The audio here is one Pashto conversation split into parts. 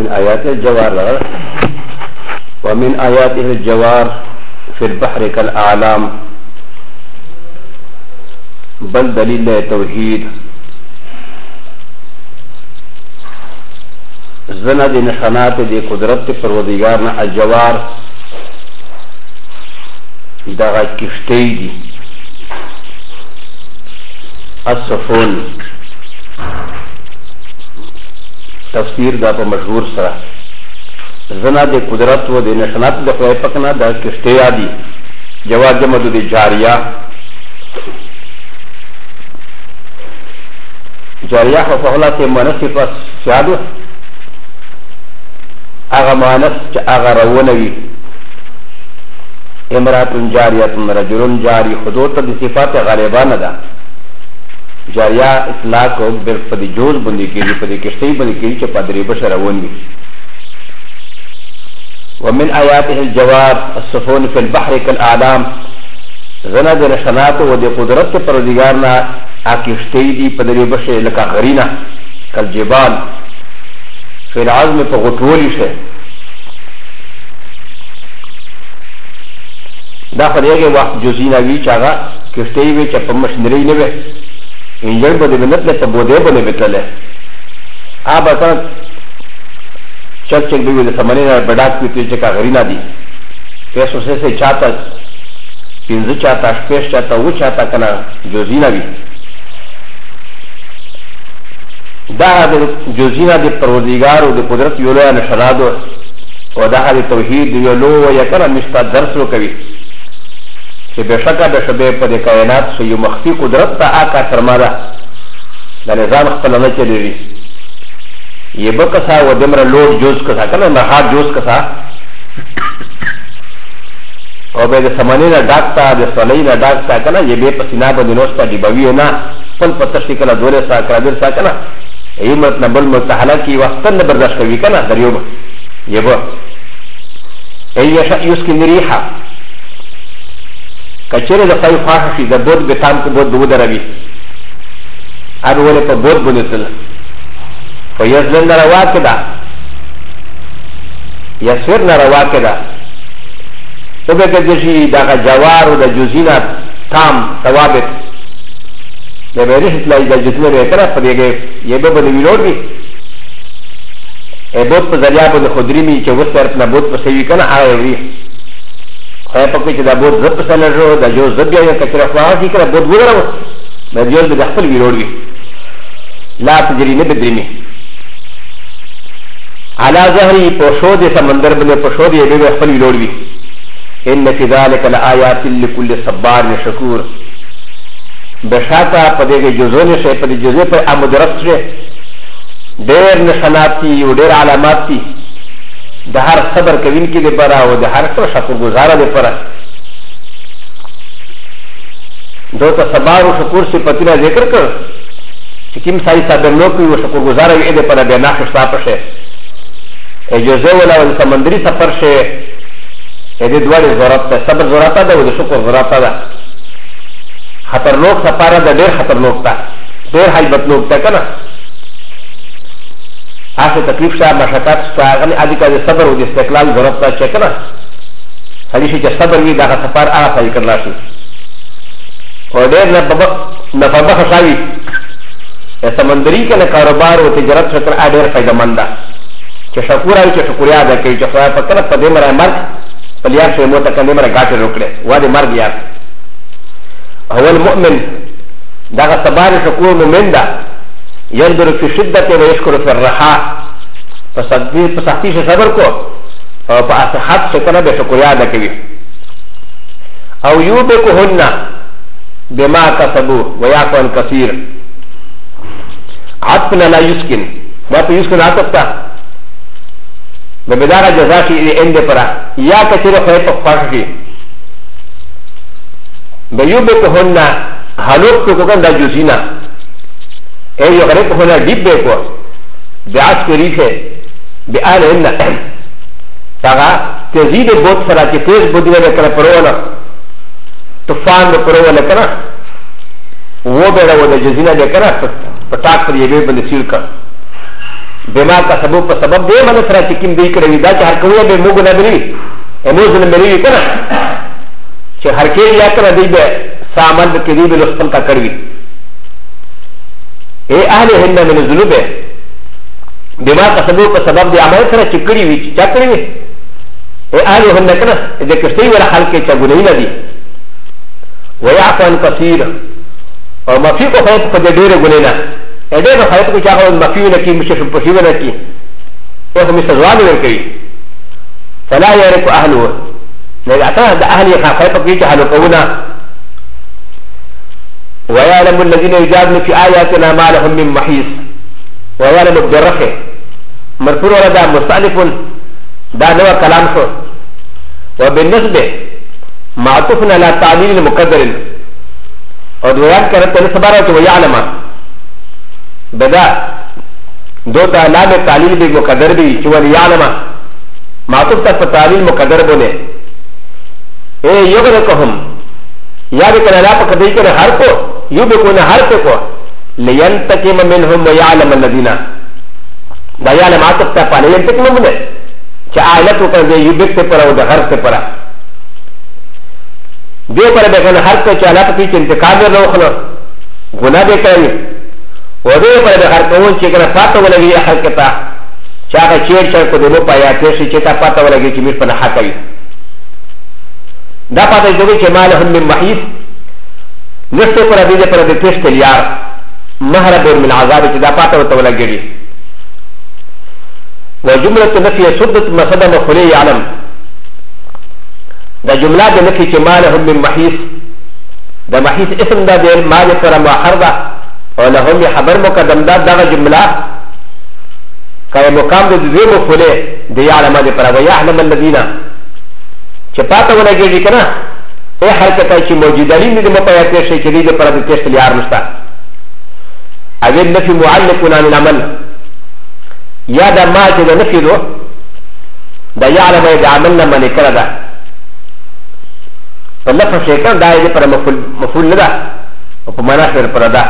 ومن آيات الجوار ومن آياته الجوار في البحر كالأعلام بل دليل توحيد زنا دي نشانات دي قدرت پروردگارنا الجوار دغا کشتی دي السفون تفسیر دا پا مشهور سرا زنا دي قدرت و دي نشانات دي خدای پکنا دا کشتی دي جوار جمع دي جاریہ جاریہ فهلا ته منصف سیادو اغا مانس چه اغا رونوی امراتن جاریتن رجلن جاری خدوتا دی صفات غالبان دا جاریہ اطلاق پدی جوز بندی کیجی پدی کشتی بندی کیجی چه پدری بش رونوی ومن آیاته الجوار السفون فی البحر کالاعلام زنا دی نشانات و دی قدرت پروردگارنا آکشتی دی پدری بش لکا غرینا کالجبال فی العظم پا غطولی شه دا خدایگه وقت جزینا وی چاگا کشتی وی چا پا مشنری نوی انجل بده بنتله تا بوده بده بتله آبا تا چک چک بیوی ده سمانی نا بداک بیتوی چکا غرینا دی پیسو سے چاہتا پینزو چاہتا شپیش چاہتا وہ چاہتا کنا جزینا وی دا جزینا دی پروردگار و دی قدرت یولو نشانادو و دا دی توحید دی یولو و یکنا مشتا درس رو کوي چې بشکا بشبه په دی کائنات سو یو مخفی قدرت تا آکا سرمادا دا نظام خپل نه چلیږي یہ بکسا و دمر لوڈ جوز کسا کنا نحاد جوز کسا او به د سمانی نه ډاکتا د سلی نه ډاکتا کنا یہ به پسینا باندې نوستا دی بوی نه پل پتشی کنا دوله سا کرادر سا کنا ایمت نبل متحلا کی وقتن برداشت کوي کنا دریوب یبو ایشا یسکن ریحا کچره د خای خواهشی د بود بتام کو بود بود روی ار ولې په بود بنتل فیزلن روا کدا یسر روا کدا تو به کدی دا جوار د جزینا تام ثوابت د بریح اطلاعی دا جزینا به کرا پدیگه یه به بده ویلوڑ بی ای بود پا ذریعه بده خودری می چه وست ارپنا بود پا سیوی کنا آئے وی خواهی پاکوی چه دا بود زب پسنر رو دا جو زب یا کچر خواهی کنا بود بودر رو دا جوز بده خپل ویلوڑ بی لا تجری نبدری می علا ظهری پوشود سمندر بده پوشود یه به خپل ویلوڑ بی ان فی ذالک لآیات لکل صبار شکور بشاتا پدے جزونے سے پدے جزے پر امدرت سے دیر نشانات تھی و دیر علامات تھی دہر صبر کوین کی دے پرا و دہر شکر گزارا دے پرا دو تا صبار و شکر سے پتینا ذکر کر کم سائی صبر نوکی و شکر گزارا وی دے پرا بے ناخش ساپر سے اے جزے والا و سمندری سفر سے اے دے دواری ضرورت تا صبر ضرورتا دا و دے شکر ضرورتا دا خطرناک سفارہ دا دیر خطرناک تا دیر حیبتناک تا کنا آسے تکلیف شاہ مشاکات تا غنی آدھی کا دے صبر و دے استقلال ضرورت تا چے کنا حدیثی چے صبر وی دا سفار آغا صحیح کرنا شی اور دیر نفبخ شاوی سمندری کنا کاروبار و تجارت شکر آ دیر فائدہ مندہ چے شکور آئی چے شکریہ دا کئی چے خواہ پا کنا پا دے مرا مرگ پلیار شوی موتا کنا دے مرا گاٹے روکلے وادے مرگ یار هو المؤمن دغه صبر شکور مؤمن ده ينظر في شدته ويشكر في الرخاء فسختی سے صبر کو او په صحت سے کنه به شکریا ادا کوي او يوبكهن بما كسبوا ويعفو عن كثير عطفنا لا يسكن ما په يسكن عطفتا ببداغه جزاء شيء اند پرا یا کثیر خو په خواشي بيوبكهن هلوك تكون دا جزينا اي يغرقهن ديبكو بعسكريشه بآلهن تاغا تزيد بود فراتي تيز بودنا لكنا پرونا طوفان پرونا لكنا وہ بیڑا وہ دا جزینا لکنا پتاک پر یہ بے بند سیل کر بما كسبوا فسبب دي من سرا چكيم دي كروي دا چه هر کوي به موږ نه بنوي اموز نه بنوي کنه چې هر کې یا کنه دی به سامان به کړي به لسپن کا کړوي اے اهل هند من الذنوب بما كسبوا فسبب دي عمل سرا چکړي وي چا کړی وي اے اهل هند کنه دې کښتۍ ور حل کې چا ګنې نه دي ويعفو عن كثير او مفي کو خیر په دې ډېر ګنې نه اډه په خیر کو چا مفي نه کی مشه په شي نه کی او هم سزوال ورکړي فلا يرك اهله نه اته د اهل خیر په کې حل کوونه ويعلم الذين يجادلون في آياتنا ما لهم من محيص ويعلم بالرفع مرفوع ولا مستأنف دا نوع كلام شو وبالنسبة معطوفنا على تعليل المقدر ودويان كانت نسبارة ويعلم بدا دوتا لام تعليل بمقدر بي شو يعلم معطوف تك تعليل مقدر بني ايه يغرقهم يا بكنا لا بكدي كنا هركو يبكون هركو لينتقم منهم ويعلم الذين دا يعلم عطف تك لينتقم منه چې آیت وکړه د یوبک ته پر او د هر څه پر دې پر به کنه هر څه چې الله په کې انتقام نه وکړو ګناه به کوي او دې پر به هر کوم چې کنه پاتو ولګي حق ته چا کا چیر چر کو دې په آیات چې تا پاتو ولګي چې میر په حق کوي دا پاتې دوی چې مالهم من محیص نشته پر دې پر دې تشت لیار مهرب من عذاب چې دا پاتو ولګي وجملة نفي سدت مسد مخلي يعلم دا جملة نفي كمالهم من محيص دا محيص اسم دا دير مال سر مؤخر دا ولهم خبر مقدم دا دا جملة كاي مقام دا دوی مخلي دا يعلم دا پر ويعلم الذين چه پاتا ونا گیردی کنا اے حرکتا چه موجودالین دا مپایتی شئی چه دا پر دا تشت لیار مشتا اگر نفي معلقون عن العمل یا دا ما چې د نفي دو دا یعلم د عملنا منې کړه ده په لفظ شي کړه دا یې پر مفعول نه ده او په معنا سره پر ده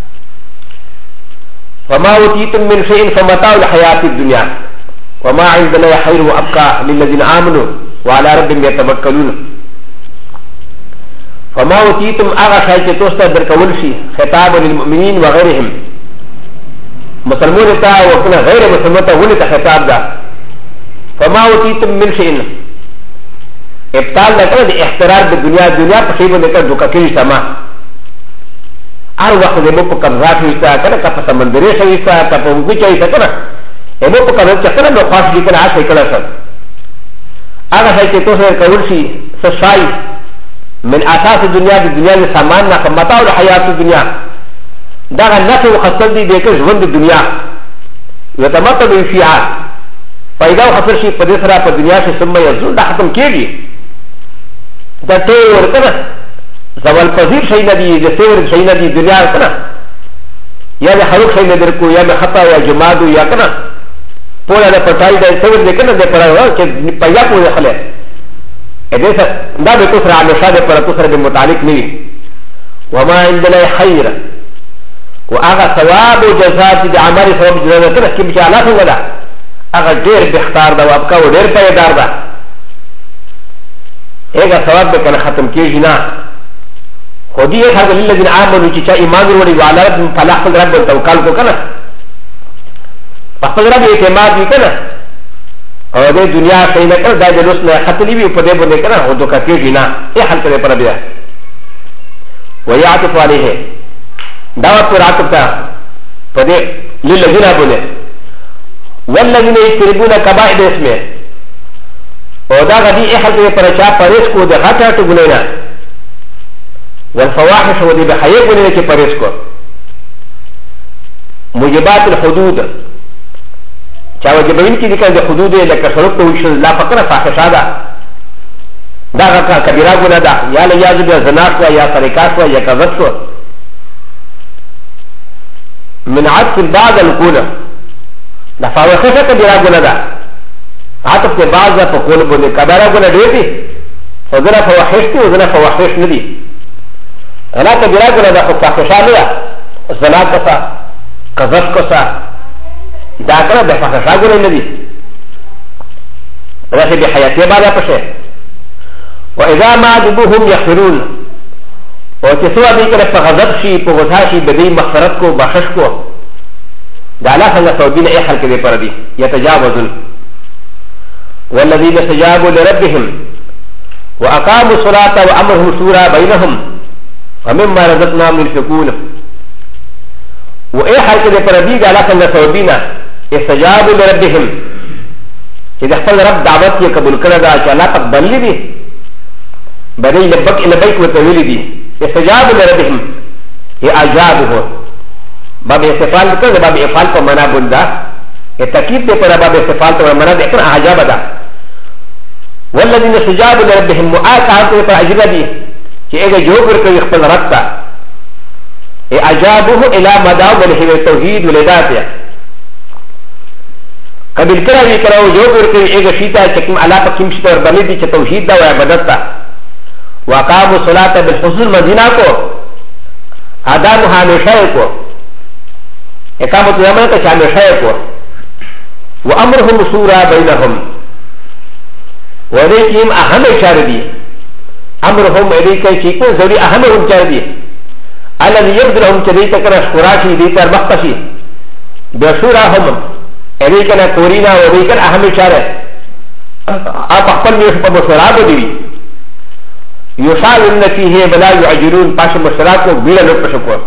وما اوتیتم من شيء فمتاع الحیات الدنیا وما عندنا خير وابقى للذين امنوا وعلى ربهم يتوکلون فما اوتیتم هغه شی چې تاسو ته درکول شي خطاب للمؤمنین وغيرهم مسلمون تا وكنا غير مسلمون تا ولي خطاب دا فما اوتيتم من شيء ابطال نکړه د احترار د دنیا په شی باندې کړه دوکه کړی سما هر وخت د مو په قبضات وستا کړه په سمندري شي وستا په وګچای تا کړه مو په قبض چکر نو خاص دي کړه هغه کړه سره هغه چې تاسو کول شي سشای من اساس الدنيا د دنیا د سامان نه متاع الحیات الدنیا دا نفع وخصل دي ديك ژوند الدنيا يتمتع فيها فاذا حصل شيء فدسرا في الدنيا في ثم يزول دا ختم كيجي دا تور كنا زوال فزير شيء ندي جسور شيء ندي الدنيا كنا يا بحروق شيء ندركو يا بخطا يا جماد يا كنا پولا دا پتاي دا سور دي كنا دا پرا كه پيا کو دخله اديسا دا بتسرا على شاده پر تسرا بمتعلق ني وما عندنا خير واغا ثواب و جزاء دي عمل ثواب جزاء كده كيف جاء لا ولا اغا دير بختار دا وابقى ودير پيدار دا اغا ثواب كان ختم كيجي نا خودي هذا للذين امنوا چا ایمان وروړي وعلى رب فلاح رب توکل کو کنه خپل رب اعتماد وکړه او د دنیا شي نه کړ دا د لوس نه خطلې وي په دې باندې کنه او دوکا کېږي نه ای حل کړي پر بیا ويعطف عليه دعوت پر عاطفتا پدې للذین ابونه والذین یقربون کبائر اسمه او دا غدي احد پر چا پرېس کو د غټه ټګلینا والفواحش ودي بحيي ګولې کې پرېس کو موجبات الحدود چا وجبین کې د کنه حدود لکه سرق تو لا فقره فاحشه ده دا غټه کبیره ګناه ده یا لیاذ بالزنا یا طریقات یا کذب من عطف بعض الكون دا فاوخشه کبیره ګناه ده عطف کے بعض فقول بوله کبیره ګناه دی فذرا فواحش دي وذرا فواحش ندي انا کبیره ګناه ده فاحشه نه زنا کسا کذب کسا دا کنه د فحشا ګورې نه دي داسې بې حیاتي بالا پشه واذا ما عذبوهم يغفرون او چې سوا دې کله په غضب شي په غصه شي د دې مغفرت کو بخښش کو دا الله څنګه توبینه ای خلک دې پر دي يتجاوزون والذين استجابوا لربهم واقاموا الصلاه وامرهم شورى بينهم ومما رزقناهم ينفقون واي خلک دې پر دي دا الله څنګه توبینه استجابوا لربهم چې د خپل رب دعوت یې قبول کړه دا چې الله پاک بللی دي بني لبك لبيك وتولي دي استجابوا لربهم اجابه باب استفال كذا باب افعال کو منا بندا التكييف دے پر باب استفال تو منا دے کر اجاب دا والذين استجابوا لربهم مؤاخذه پر اجر دي کہ اگے جو پر کوئی خپل رب تا اجابه الى مدام التوحيد والعبادت قبل کرا وی کرو جو پر کوئی اگے شیتا چکم الا پکیم شتا اور بنی دی چ توحید دا و عبادت تا وقاموا الصلاه بالحضور مدینہ کو ادم ہمیشہ کو اقامت الامر کا ہمیشہ کو وامرهم شورى بينهم ولكن اهم اشاره امرهم اليك شيء ضروري اهمهم اشاره الذي يبدلهم كذلك كرا شوراشي دي تر مختصي بشوراهم اليك نا كورينا وليك اهم اشاره اپ خپل په مشورات دي يشاورون فيه ولا يعجلون پاش مشورات کو بیل لو پشکو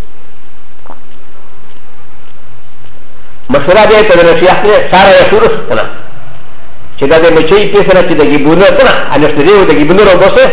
مشورات دې ته نصيحت سره شروع کړه چې دا دې مچي پیسره چې د ګبونو کنه انشتریو د ګبونو وروسه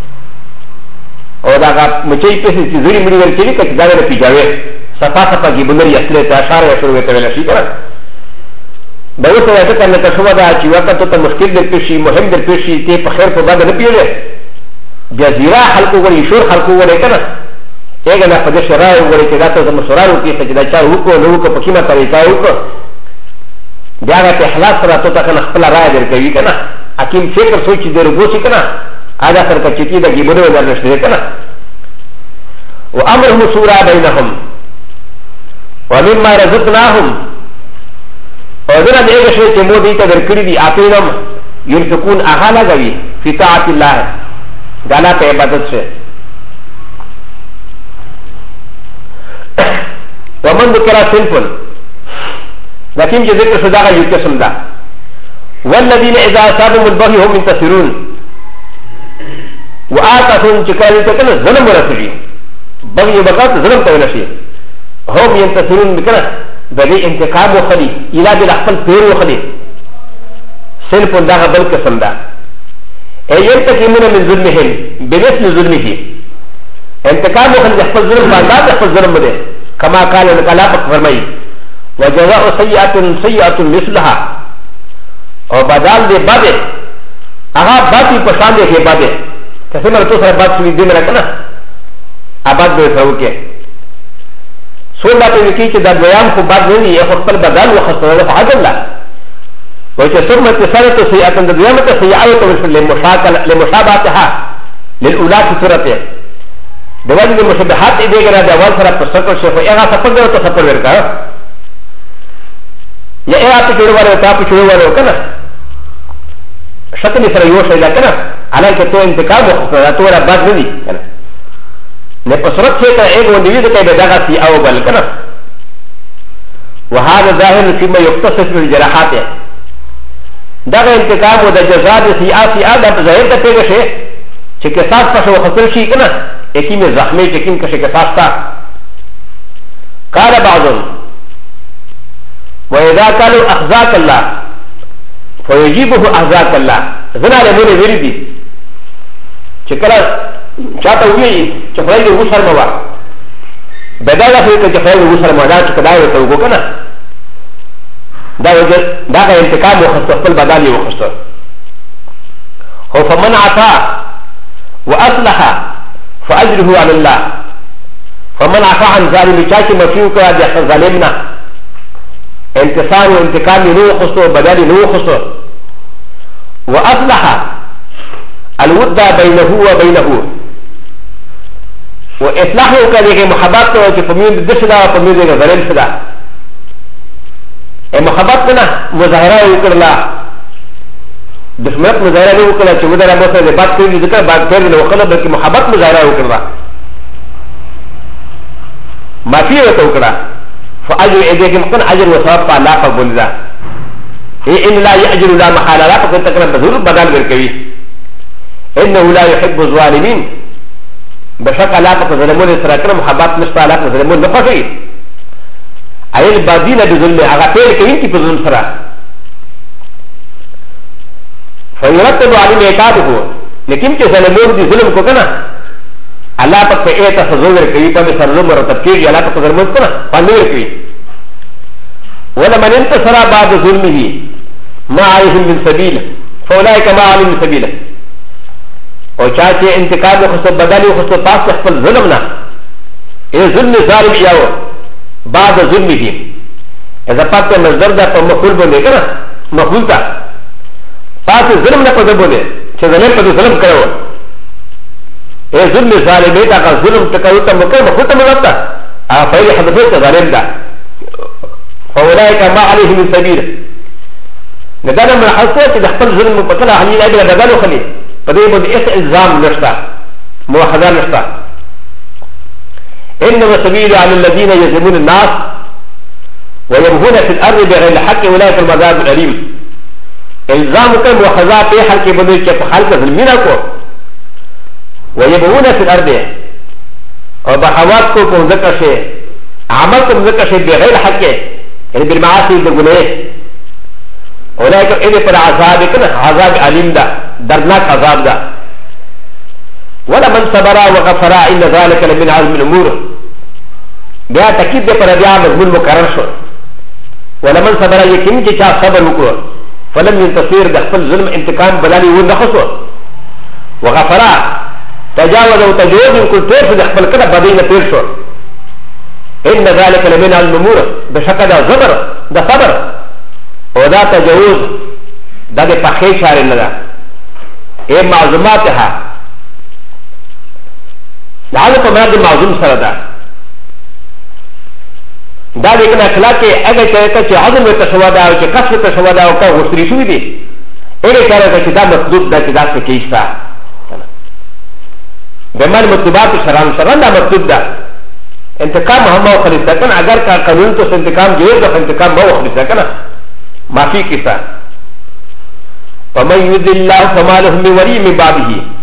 او دا مچي پیسې چې زړی مړي ورکړي کله دا نه پیژاوي صفه صفه ګبونو یې اصله ته اشاره شروع ته ویل شي کنه دا اوس راځي کنه که شو دا چې وخت ته مشکل درته شي مهم درته شي ته په خیر په بد نه پیژې بیا زیرا خلکو غوړي شور خلکو غوړي کنه اګه نه په دې شرایو غوړي چې دا ته مشورو کې چې دا چا وکړو نو وکړو په کیمه طریقه وکړو بیا په اخلاص سره ته کنه خپل رائے درکوي کنه حکیم فکر سوچ دې رغوسی کنه ادا سره چې دې دغه بده ورنشته کنه وامرهم شورى بينهم ومما رزقناهم اذن دې شی چې مو دې ته درکړي دي اپینم ينفقون احاله غوي فی طاعت الله دانا په عبادت سے ومن ذکر سنفل لكن جو ذکر صداقہ یو قسم دا والذین اذا اصابهم البغي هم ينتصرون وآتهم چکاری تکن ظلم ورسلی بغي بغات ظلم تونشی هم ينتصرون بکنا بغي انتقام وخلی الى بالاحفل پیر وخلی سنفل دا بل قسم دا ينتقمون من ظلمهم بمثل ظلمه انتقام وخل يحفظ ظلم فانداد يحفظ ظلم بده كما قال الكلام فرمي وجزاء سيئة سيئة مثلها او بدال دي باده اغا باتی پشان دے کے باده کسی مرتو سر بات سوی دے مرا کنا آباد بے سروکے سول باتے وکی چه در بیام خو بات نہیں ہے خود پر بدال وخصت اللہ فعاد اللہ وجه ثم تسالت سيئة الديامة سيئة لمشابهتها للأولى في سورته دوال المشابهات إذا كان دوال سرى تسكر شيء فإذا سفر ده تسفر وركا يا إيه أبتشوا ولا تابتشوا ولا كنا شكل سرى يوشى إذا كنا على كتو انتقام وخصوصا تورا بعد مني كنا لأسرت شيء كأيه وندويد كي بدأها في أو بل كنا وهذا ظاهر فيما يختص بالجراحات دغه انتقام او د جزاء د سیاسي ادب ظاهر ته پیښ شي چې قصاص پښو خپل شي کنه یقین زخمي چې کین کښه قصاص تا قال بعضهم واذا قالوا اخزاك الله فيجيبه اخزاك الله زنا له مونږ ویری دي چې کله چاته وی چې خدای دې وسر موا بداله کوي چې خدای دې وسر موا دا چې کداوي ته وګکنه دا انتقام وخصت خپل بدل یې وخصت خو فمن عفا واصلح فاجره على الله فمن عفا عن ظالم چاچ مفیو کړه د ظالمنا انتصار او انتقام نو وخصت بدل نو وخصت واصلح الود بينه وبينه واصلاح وکړه محبت او چې فمین د دشدا او فمین د ظالم شدا محبت نه مظاهره وکړه دشمنت مظاهره نه وکړه چې ودره مو سره بات کوي ذکر بات کوي نو خلک بلکې محبت مظاهره وکړه معافي وکړه فاجر ايديكم كن اجر وثواب الله قبول ذا ان لا ياجر لا محاله لا فقد تكرم بذور بدل وركوي انه لا يحب الظالمين بشك لا تظلمون سرقنا محبات مشتا لا تظلمون نفسي اي البادين بظلم اغفل كين كي بظلم سرا فيرتب عليه عقابه لكن كي ظلمون دي ظلم کو كنا الله پاک په ایت تفضل کوي په سرلو مرتب کیږي الله پاک ظلم کنه پنور کوي ولمن انتصر بعد ظلمه ما عليهم من سبيل فاولئك ما عليهم من سبيل او چا چې انتقام خو بدل خو پاس خپل ظلم نه ای ظلم ظالم یاو بعد ظلمه اذا پات مصدر ده په مفعول باندې کنه مفعول تا پاس ظلم نه پد باندې چې ظلم په ظلم کړو ای ظلم ظالم دا کا ظلم تکاو ته مکه مخته ملتا ا فایل حدث ظالم ده فاولئك ما عليهم من سبيل ندانا من حسوه چې خپل ظلم په کله حلی نه ده بدل خلی فدي بود الزام نشتا موحدان نشتا انما سبيل على الذين يظلمون الناس ويبغون في الارض بغير الحق اولئك المعذاب الاليم الزام كان موحدات في حال كي بدل كيف حال ظلمنا کو ويبغون في الارض او بحوات کو ذکر شيء عمل کو ذکر شيء بغير الحق يعني بالمعاصي بالغناه اولئك اذا پر عذاب كن عذاب اليم ده دردناك عذاب ده ولمن صبر وغفر ان ذلك لمن عزم الامور بیا تاکید ده پر بیا مضمون مقرر شو ولمن صبر یقین کی چا صبر وکړو فلم ينتصر ده خپل ظلم انتقام بلالي و نخصو وغفر تجاوز او تجاوز كل طرف ده خپل کده بدینه تیر شو ان ذلك لمن عزم الامور بشک ده صبر ده صبر او دا تجاوز دا ده پخې شار نه ده اے معظماتها لعله په مراد معظم سره ده دا د کنه اخلاق کې هغه چې عظم ته شوا ده او چې کسب ته شوا ده او کا غوښتري شوی دي هغه کار چې دا مطلوب ده چې دا څه کیسه بمن مطلوبات شران شران دا مطلوب ده انتقام هم او خلیصه کنه اگر کا قانون تو انتقام جوړ ده انتقام مو خلیصه کنه معافی کیسه فمن يذل الله فما له من ولي من بعده